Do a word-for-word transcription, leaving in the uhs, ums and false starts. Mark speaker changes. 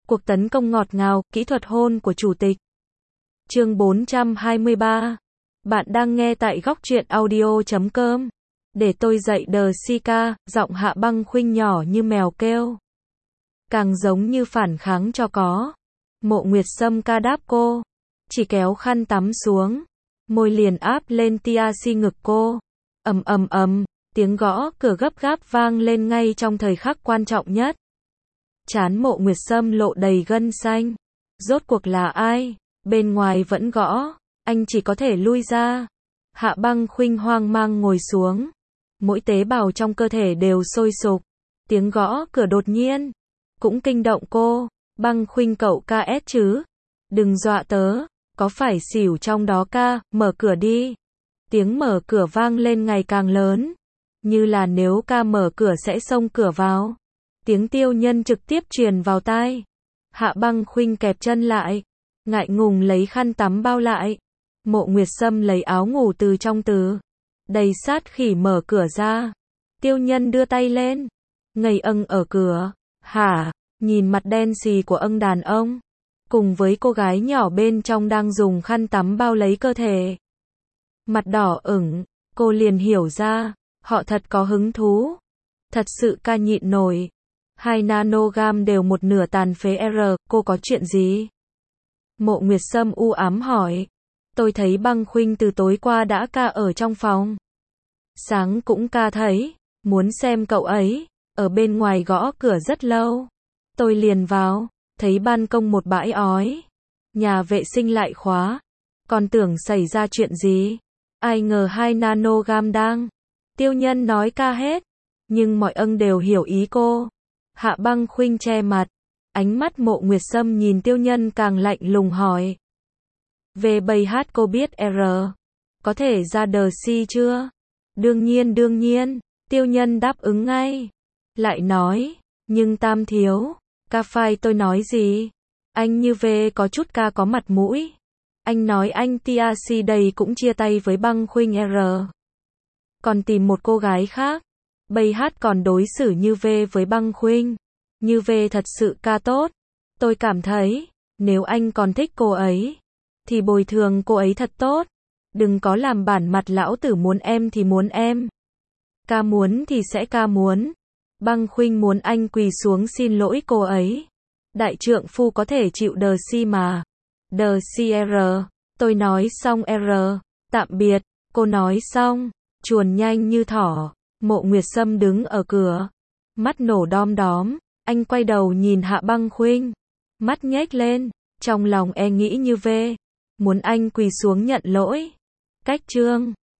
Speaker 1: Cuộc tấn công ngọt ngào, kỹ thuật hôn của chủ tịch. Chương bốn trăm hai mươi ba. Bạn đang nghe tại góc truyện audio chấm com. Để tôi dạy đờ si ca, giọng Hạ Băng Khuynh nhỏ như mèo kêu. Càng giống như phản kháng cho có. Mộ Nguyệt Sâm ca đáp cô. Chỉ kéo khăn tắm xuống. Môi liền áp lên tia si ngực cô. Ầm ầm ầm, tiếng gõ cửa gấp gáp vang lên ngay trong thời khắc quan trọng nhất. Trán Mộ Nguyệt Sâm lộ đầy gân xanh. Rốt cuộc là ai? Bên ngoài vẫn gõ, anh chỉ có thể lui ra. Hạ Băng Khuynh hoang mang ngồi xuống. Mỗi tế bào trong cơ thể đều sôi sục. Tiếng gõ cửa đột nhiên cũng kinh động cô. Băng Khuynh cậu ca ét chứ? Đừng dọa tớ, có phải xỉu trong đó ca, mở cửa đi. Tiếng mở cửa vang lên ngày càng lớn. Như là nếu ca mở cửa sẽ xông cửa vào. Tiếng Tiêu Nhân trực tiếp truyền vào tai. Hạ Băng Khuynh kẹp chân lại, ngại ngùng lấy khăn tắm bao lại. Mộ Nguyệt Sâm lấy áo ngủ từ trong từ đầy sát khỉ mở cửa ra. Tiêu Nhân đưa tay lên, ngây âng ở cửa. Hả? Nhìn mặt đen xì của ông đàn ông, cùng với cô gái nhỏ bên trong đang dùng khăn tắm bao lấy cơ thể. Mặt đỏ ửng, cô liền hiểu ra, họ thật có hứng thú. Thật sự ca nhịn nổi. Hai nanogam đều một nửa tàn phế R, cô có chuyện gì? Mộ Nguyệt Sâm u ám hỏi. Tôi thấy Băng Khuynh từ tối qua đã ca ở trong phòng. Sáng cũng ca thấy, muốn xem cậu ấy, ở bên ngoài gõ cửa rất lâu. Tôi liền vào, thấy ban công một bãi ói. Nhà vệ sinh lại khóa. Còn tưởng xảy ra chuyện gì. Ai ngờ hai nanogam đang. Tiêu Nhân nói ca hết. Nhưng mọi âng đều hiểu ý cô. Hạ Băng Khuynh che mặt. Ánh mắt Mộ Nguyệt Sâm nhìn Tiêu Nhân càng lạnh lùng hỏi. Về bầy hát cô biết R. Có thể ra đờ si chưa? Đương nhiên đương nhiên. Tiêu Nhân đáp ứng ngay. Lại nói. Nhưng Tam thiếu. Ca phai tôi nói gì? Anh như về có chút ca có mặt mũi. Anh nói anh tê a xê đây cũng chia tay với Băng Khuynh R. Còn tìm một cô gái khác. Bầy hát còn đối xử như về với Băng Khuynh. Như về thật sự ca tốt. Tôi cảm thấy, nếu anh còn thích cô ấy, thì bồi thường cô ấy thật tốt. Đừng có làm bản mặt lão tử muốn em thì muốn em. Ca muốn thì sẽ ca muốn. Băng Khuynh muốn anh quỳ xuống xin lỗi cô ấy. Đại trượng phu có thể chịu đờ si mà. Đờ si R. Tôi nói xong R. Tạm biệt. Cô nói xong. Chuồn nhanh như thỏ. Mộ Nguyệt Sâm đứng ở cửa. Mắt nổ đom đóm. Anh quay đầu nhìn Hạ Băng Khuynh. Mắt nhếch lên. Trong lòng e nghĩ như về. Muốn anh quỳ xuống nhận lỗi. Cách chương